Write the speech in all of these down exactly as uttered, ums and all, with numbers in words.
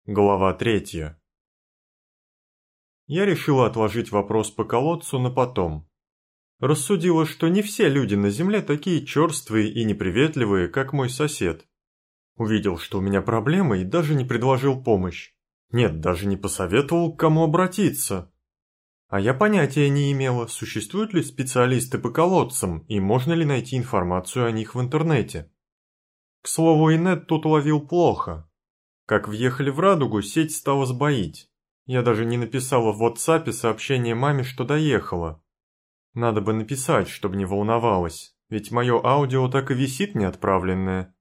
Глава третья. Я решила отложить вопрос по колодцу на потом. Рассудила, что не все люди на земле такие черствые и неприветливые, как мой сосед. Увидел, что у меня проблемы, и даже не предложил помощь. Нет, даже не посоветовал, к кому обратиться. А я понятия не имела, существуют ли специалисты по колодцам и можно ли найти информацию о них в интернете. К слову, инет тут ловил плохо. Как въехали в Радугу, сеть стала сбоить. Я даже не написала в WhatsApp сообщение маме, что доехала. Надо бы написать, чтобы не волновалась, ведь мое аудио так и висит неотправленное.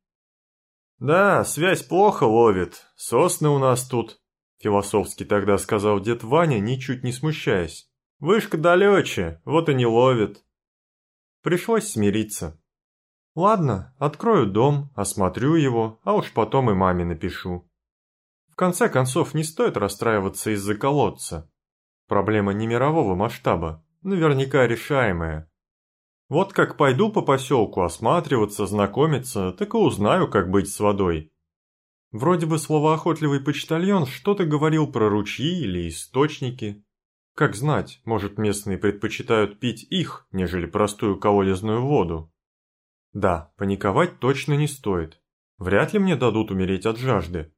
«Да, связь плохо ловит, сосны у нас тут», — философски тогда сказал дед Ваня, ничуть не смущаясь. «Вышка далече, вот и не ловит». Пришлось смириться. Ладно, открою дом, осмотрю его, а уж потом и маме напишу. В конце концов, не стоит расстраиваться из-за колодца. Проблема не мирового масштаба, наверняка решаемая. Вот как пойду по поселку осматриваться, знакомиться, так и узнаю, как быть с водой. Вроде бы словоохотливый почтальон что-то говорил про ручьи или источники. Как знать, может, местные предпочитают пить их, нежели простую колодезную воду. Да, паниковать точно не стоит. Вряд ли мне дадут умереть от жажды.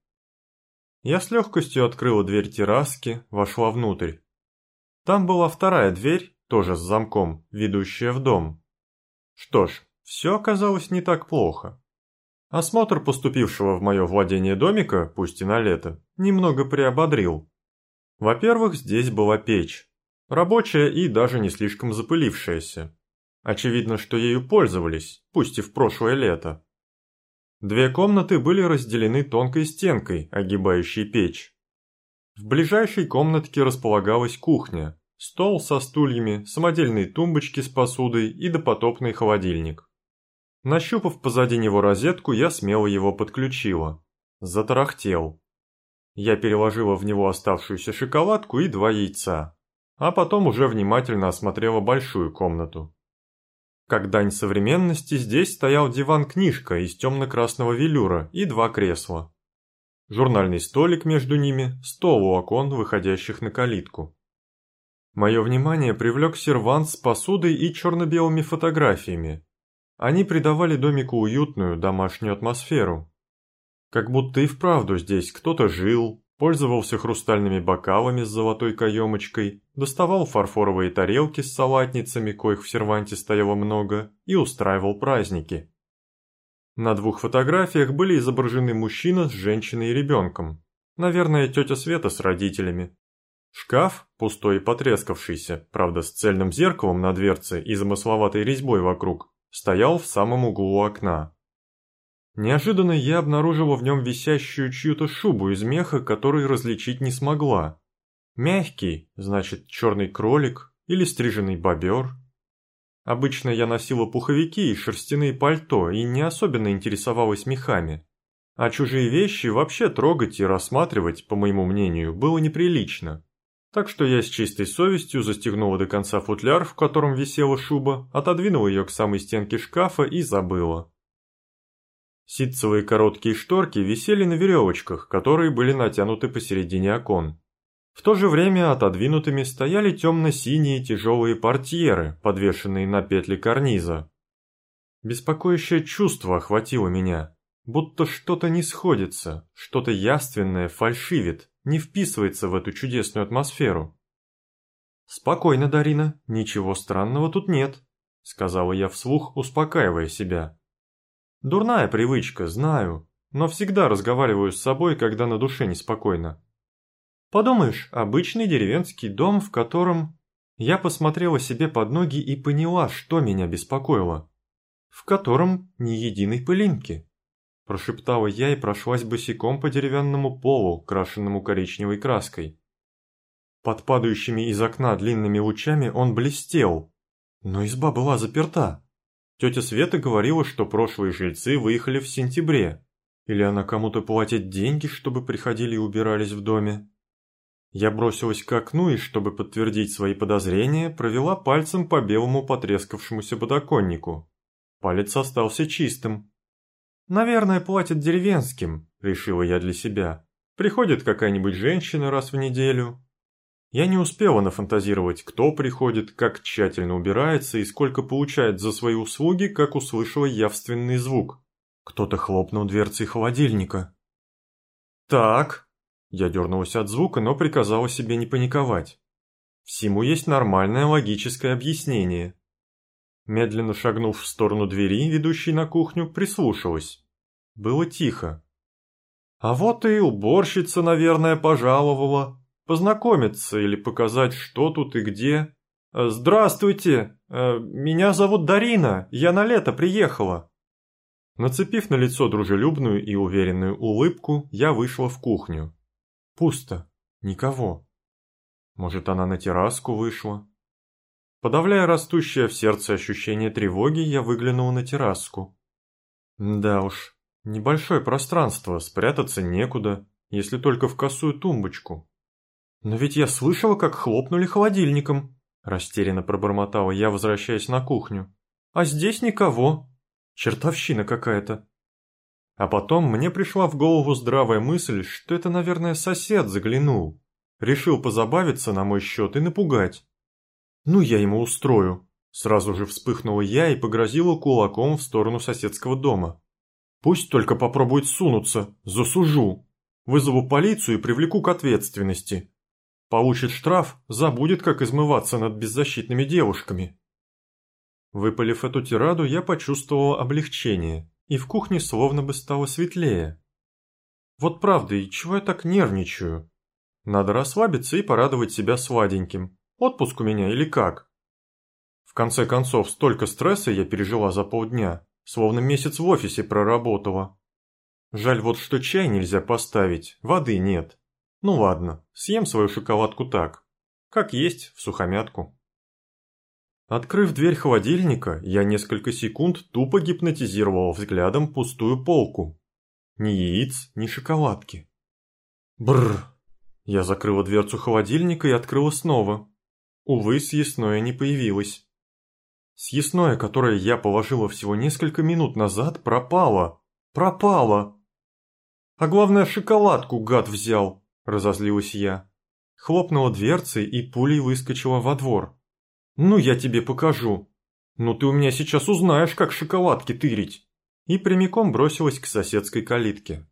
Я с легкостью открыла дверь терраски, вошла внутрь. Там была вторая дверь, тоже с замком, ведущая в дом. Что ж, все оказалось не так плохо. Осмотр поступившего в мое владение домика, пусть и на лето, немного приободрил. Во-первых, здесь была печь. Рабочая и даже не слишком запылившаяся. Очевидно, что ею пользовались, пусть и в прошлое лето. Две комнаты были разделены тонкой стенкой, огибающей печь. В ближайшей комнатке располагалась кухня, стол со стульями, самодельные тумбочки с посудой и допотопный холодильник. Нащупав позади него розетку, я смело его подключила. Затарахтел. Я переложила в него оставшуюся шоколадку и два яйца, а потом уже внимательно осмотрела большую комнату. Как дань современности, здесь стоял диван-книжка из темно-красного велюра и два кресла. Журнальный столик между ними, стол у окон, выходящих на калитку. Мое внимание привлек сервант с посудой и черно-белыми фотографиями. Они придавали домику уютную домашнюю атмосферу. Как будто и вправду здесь кто-то жил, пользовался хрустальными бокалами с золотой каемочкой, доставал фарфоровые тарелки с салатницами, коих в серванте стояло много, и устраивал праздники. На двух фотографиях были изображены мужчина с женщиной и ребенком. Наверное, тетя Света с родителями. Шкаф, пустой и потрескавшийся, правда с цельным зеркалом на дверце и замысловатой резьбой вокруг, стоял в самом углу окна. Неожиданно я обнаружила в нем висящую чью-то шубу из меха, которую различить не смогла. Мягкий, значит, черный кролик или стриженный бобер. Обычно я носила пуховики и шерстяные пальто и не особенно интересовалась мехами. А чужие вещи вообще трогать и рассматривать, по моему мнению, было неприлично. Так что я с чистой совестью застегнула до конца футляр, в котором висела шуба, отодвинула ее к самой стенке шкафа и забыла. Ситцевые короткие шторки висели на веревочках, которые были натянуты посередине окон. В то же время отодвинутыми стояли темно-синие тяжелые портьеры, подвешенные на петли карниза. Беспокоящее чувство охватило меня, будто что-то не сходится, что-то явственное фальшивит, не вписывается в эту чудесную атмосферу. «Спокойно, Дарина, ничего странного тут нет», — сказала я вслух, успокаивая себя. Дурная привычка, знаю, но всегда разговариваю с собой, когда на душе неспокойно. Подумаешь, обычный деревенский дом, в котором... Я посмотрела себе под ноги и поняла, что меня беспокоило. В котором ни единой пылинки. Прошептала я и прошлась босиком по деревянному полу, крашенному коричневой краской. Под падающими из окна длинными лучами он блестел, но изба была заперта. Тетя Света говорила, что прошлые жильцы выехали в сентябре. Или она кому-то платит деньги, чтобы приходили и убирались в доме. Я бросилась к окну и, чтобы подтвердить свои подозрения, провела пальцем по белому потрескавшемуся подоконнику. Палец остался чистым. «Наверное, платят деревенским», — решила я для себя. Приходит какая-нибудь женщина раз в неделю. Я не успела нафантазировать, кто приходит, как тщательно убирается и сколько получает за свои услуги, как услышала явственный звук. Кто-то хлопнул дверцей холодильника. «Так», я дернулась от звука, но приказала себе не паниковать. Всему есть нормальное логическое объяснение. Медленно шагнув в сторону двери, ведущей на кухню, прислушалась. Было тихо. А вот и уборщица, наверное, пожаловала. Познакомиться или показать, что тут и где. «Здравствуйте! Меня зовут Дарина, я на лето приехала». Нацепив на лицо дружелюбную и уверенную улыбку, я вышла в кухню. Пусто. Никого. Может, она на терраску вышла? Подавляя растущее в сердце ощущение тревоги, я выглянула на терраску. Да уж, небольшое пространство, спрятаться некуда, если только в косую тумбочку. Но ведь я слышала, как хлопнули холодильником, растерянно пробормотала я, возвращаясь на кухню. А здесь никого. Чертовщина какая-то. А потом мне пришла в голову здравая мысль, что это, наверное, сосед заглянул. Решил позабавиться на мой счет и напугать. Ну, я ему устрою. Сразу же вспыхнула я и погрозила кулаком в сторону соседского дома. Пусть только попробует сунуться, засужу. Вызову полицию и привлеку к ответственности. Получит штраф, забудет, как измываться над беззащитными девушками. Выпалив эту тираду, я почувствовала облегчение, и в кухне словно бы стало светлее. Вот правда, и чего я так нервничаю? Надо расслабиться и порадовать себя сладеньким. Отпуск у меня или как? В конце концов, столько стресса я пережила за полдня, словно месяц в офисе проработала. Жаль вот, что чай нельзя поставить, воды нет. Ну ладно, съем свою шоколадку так, как есть, в сухомятку. Открыв дверь холодильника, я несколько секунд тупо гипнотизировал взглядом пустую полку. Ни яиц, ни шоколадки. Бррр. Я закрыла дверцу холодильника и открыла снова. Увы, съестное не появилось. Съестное, которое я положила всего несколько минут назад, пропало. Пропало. А главное, шоколадку гад взял, разозлилась я. Хлопнула дверцей и пулей выскочила во двор. «Ну, я тебе покажу. Ну, ты у меня сейчас узнаешь, как шоколадки тырить». И прямиком бросилась к соседской калитке.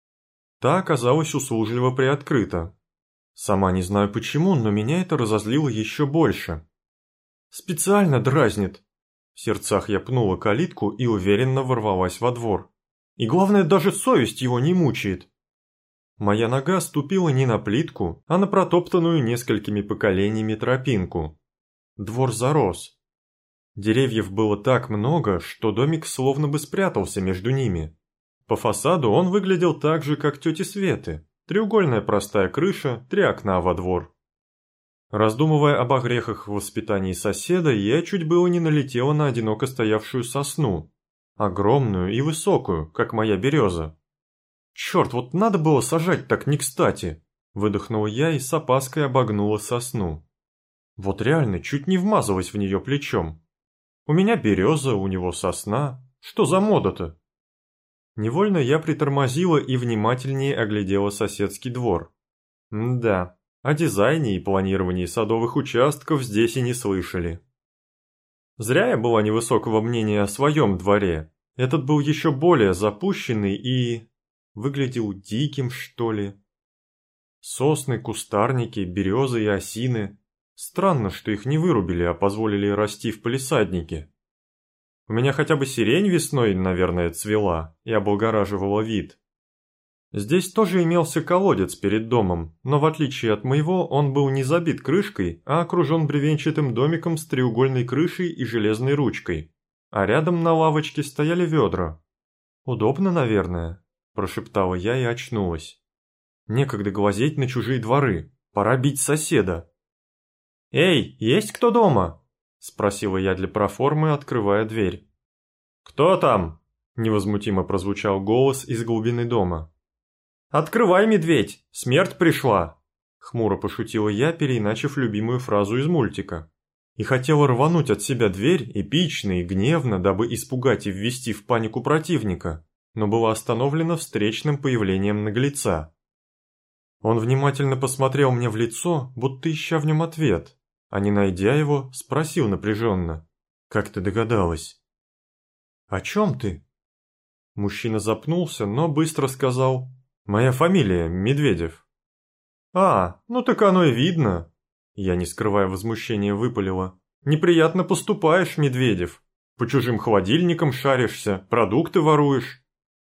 Та оказалась услужливо приоткрыта. Сама не знаю почему, но меня это разозлило еще больше. «Специально дразнит». В сердцах я пнула калитку и уверенно ворвалась во двор. И главное, даже совесть его не мучает. Моя нога ступила не на плитку, а на протоптанную несколькими поколениями тропинку. Двор зарос. Деревьев было так много, что домик словно бы спрятался между ними. По фасаду он выглядел так же, как тети Светы. Треугольная простая крыша, три окна во двор. Раздумывая об огрехах в воспитании соседа, я чуть было не налетела на одиноко стоявшую сосну. Огромную и высокую, как моя береза. «Черт, вот надо было сажать так не кстати!» Выдохнула я и с опаской обогнула сосну. Вот реально, чуть не вмазалась в нее плечом. У меня береза, у него сосна. Что за мода-то? Невольно я притормозила и внимательнее оглядела соседский двор. М-да, о дизайне и планировании садовых участков здесь и не слышали. Зря я была невысокого мнения о своем дворе. Этот был еще более запущенный и... выглядел диким, что ли. Сосны, кустарники, березы и осины. Странно, что их не вырубили, а позволили расти в палисаднике. У меня хотя бы сирень весной, наверное, цвела и облагораживала вид. Здесь тоже имелся колодец перед домом, но в отличие от моего, он был не забит крышкой, а окружен бревенчатым домиком с треугольной крышей и железной ручкой. А рядом на лавочке стояли ведра. «Удобно, наверное», – прошептала я и очнулась. «Некогда глазеть на чужие дворы, пора бить соседа». «Эй, есть кто дома?» – спросила я для проформы, открывая дверь. «Кто там?» – невозмутимо прозвучал голос из глубины дома. «Открывай, медведь, смерть пришла!» – хмуро пошутила я, переиначив любимую фразу из мультика. И хотела рвануть от себя дверь, эпично и гневно, дабы испугать и ввести в панику противника, но была остановлена встречным появлением наглеца. Он внимательно посмотрел мне в лицо, будто ища в нем ответ, а не найдя его, спросил напряженно: «Как ты догадалась?» «О чем ты?» Мужчина запнулся, но быстро сказал: «Моя фамилия Медведев». «А, ну так оно и видно!» Я, не скрывая возмущения, выпалила: «Неприятно поступаешь, Медведев. По чужим холодильникам шаришься, продукты воруешь».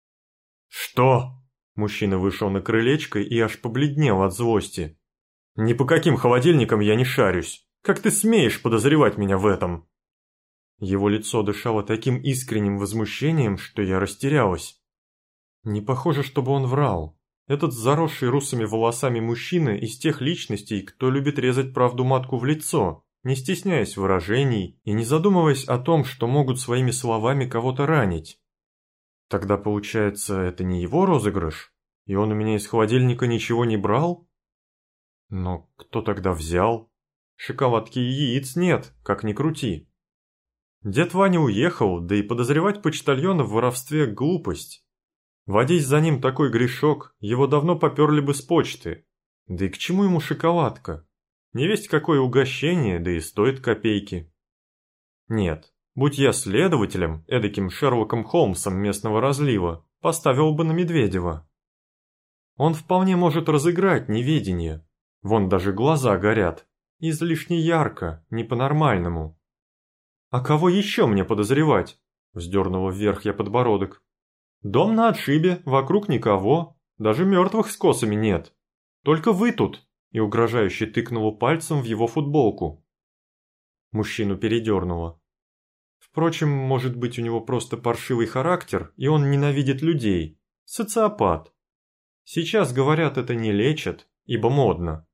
«Что?» Мужчина вышел на крылечко и аж побледнел от злости. «Ни по каким холодильникам я не шарюсь. Как ты смеешь подозревать меня в этом?» Его лицо дышало таким искренним возмущением, что я растерялась. Не похоже, чтобы он врал. Этот заросший русыми волосами мужчина из тех личностей, кто любит резать правду матку в лицо, не стесняясь выражений и не задумываясь о том, что могут своими словами кого-то ранить. Тогда, получается, это не его розыгрыш? И он у меня из холодильника ничего не брал? Но кто тогда взял? Шоколадки и яиц нет, как ни крути. Дед Ваня уехал, да и подозревать почтальона в воровстве – глупость. Водить за ним такой грешок, его давно поперли бы с почты. Да и к чему ему шоколадка? Невесть какое угощение, да и стоит копейки. Нет, будь я следователем, эдаким Шерлоком Холмсом местного разлива, поставил бы на Медведева. Он вполне может разыграть неведение. Вон даже глаза горят. Излишне ярко, не по-нормальному. «А кого еще мне подозревать?» – вздернула вверх я подбородок. «Дом на отшибе, вокруг никого, даже мертвых с косами нет. Только вы тут!» – и угрожающе тыкнула пальцем в его футболку. Мужчину передернуло. Впрочем, может быть, у него просто паршивый характер, и он ненавидит людей. Социопат. Сейчас, говорят, это не лечат, ибо модно.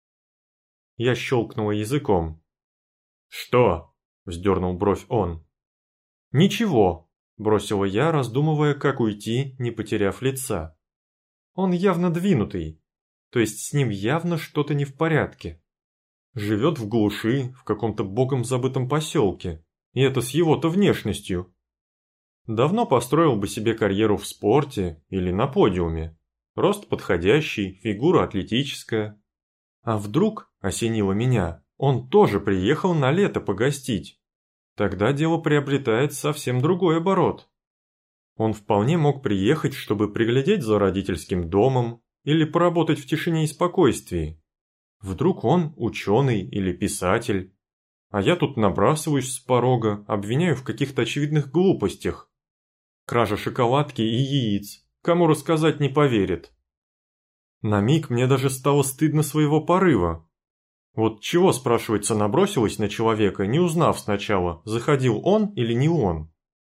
Я щелкнула языком. «Что?» – вздернул бровь он. «Ничего», – бросила я, раздумывая, как уйти, не потеряв лица. Он явно двинутый, то есть с ним явно что-то не в порядке. Живет в глуши, в каком-то богом забытом поселке, и это с его-то внешностью. Давно построил бы себе карьеру в спорте или на подиуме. Рост подходящий, фигура атлетическая. А вдруг, осенило меня, он тоже приехал на лето погостить. Тогда дело приобретает совсем другой оборот. Он вполне мог приехать, чтобы приглядеть за родительским домом или поработать в тишине и спокойствии. Вдруг он ученый или писатель, а я тут набрасываюсь с порога, обвиняю в каких-то очевидных глупостях. Кража шоколадки и яиц, кому рассказать не поверит. На миг мне даже стало стыдно своего порыва. Вот чего, спрашивается, набросилась на человека, не узнав сначала, заходил он или не он?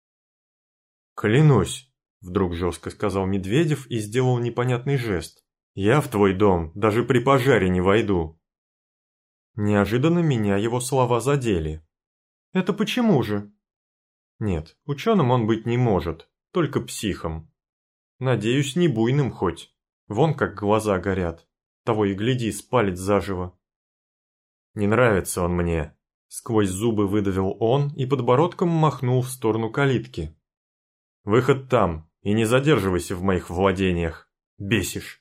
«Клянусь», — вдруг жестко сказал Медведев и сделал непонятный жест. «Я в твой дом даже при пожаре не войду». Неожиданно меня его слова задели. «Это почему же?» Нет, ученым он быть не может, только психом. Надеюсь, не буйным хоть. Вон как глаза горят. Того и гляди, спалит заживо. «Не нравится он мне», — сквозь зубы выдавил он и подбородком махнул в сторону калитки. «Выход там, и не задерживайся в моих владениях. Бесишь».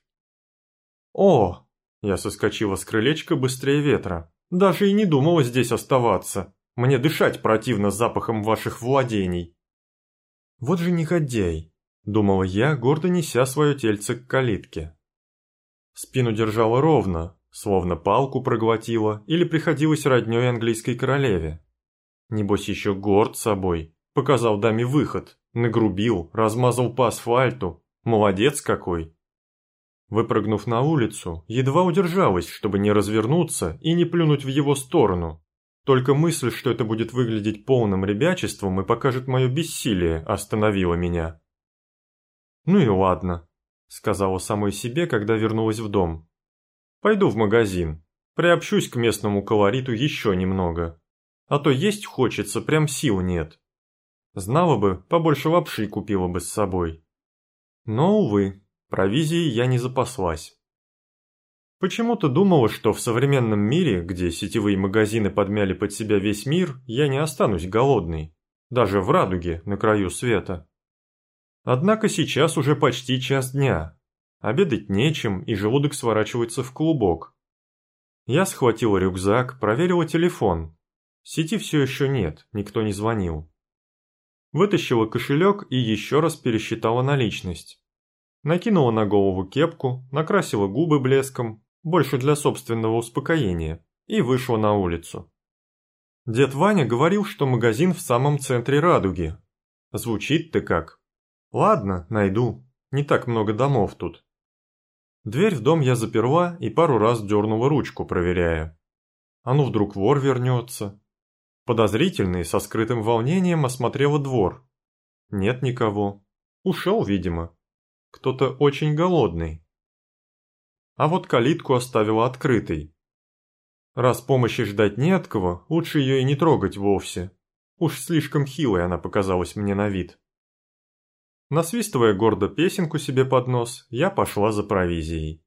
«О!» — я соскочила с крылечка быстрее ветра. «Даже и не думала здесь оставаться. Мне дышать противно запахом ваших владений». «Вот же негодяй», — думала я, гордо неся свое тельце к калитке. Спину держала ровно, словно палку проглотила или приходилось роднёй английской королеве. Небось еще горд собой, показал даме выход, нагрубил, размазал по асфальту, молодец какой. Выпрыгнув на улицу, едва удержалась, чтобы не развернуться и не плюнуть в его сторону. Только мысль, что это будет выглядеть полным ребячеством и покажет мое бессилие, остановила меня. «Ну и ладно», — сказала самой себе, когда вернулась в дом. «Пойду в магазин, приобщусь к местному колориту еще немного. А то есть хочется, прям сил нет. Знала бы, побольше лапши купила бы с собой». Но, увы, провизией я не запаслась. Почему-то думала, что в современном мире, где сетевые магазины подмяли под себя весь мир, я не останусь голодной, даже в радуге на краю света. Однако сейчас уже почти час дня, Обедать нечем, и желудок сворачивается в клубок. Я схватила рюкзак, проверила телефон. Сети все еще нет, никто не звонил. Вытащила кошелек и еще раз пересчитала наличность. Накинула на голову кепку, накрасила губы блеском, больше для собственного успокоения, и вышла на улицу. Дед Ваня говорил, что магазин в самом центре Радуги. Звучит-то как. Ладно, найду, не так много домов тут. Дверь в дом я заперла и пару раз дернула ручку, проверяя. А ну вдруг вор вернется. Подозрительно и со скрытым волнением осмотрела двор. Нет никого. Ушел, видимо. Кто-то очень голодный. А вот калитку оставила открытой. Раз помощи ждать не от кого, лучше ее и не трогать вовсе. Уж слишком хилой она показалась мне на вид. Насвистывая гордо песенку себе под нос, я пошла за провизией.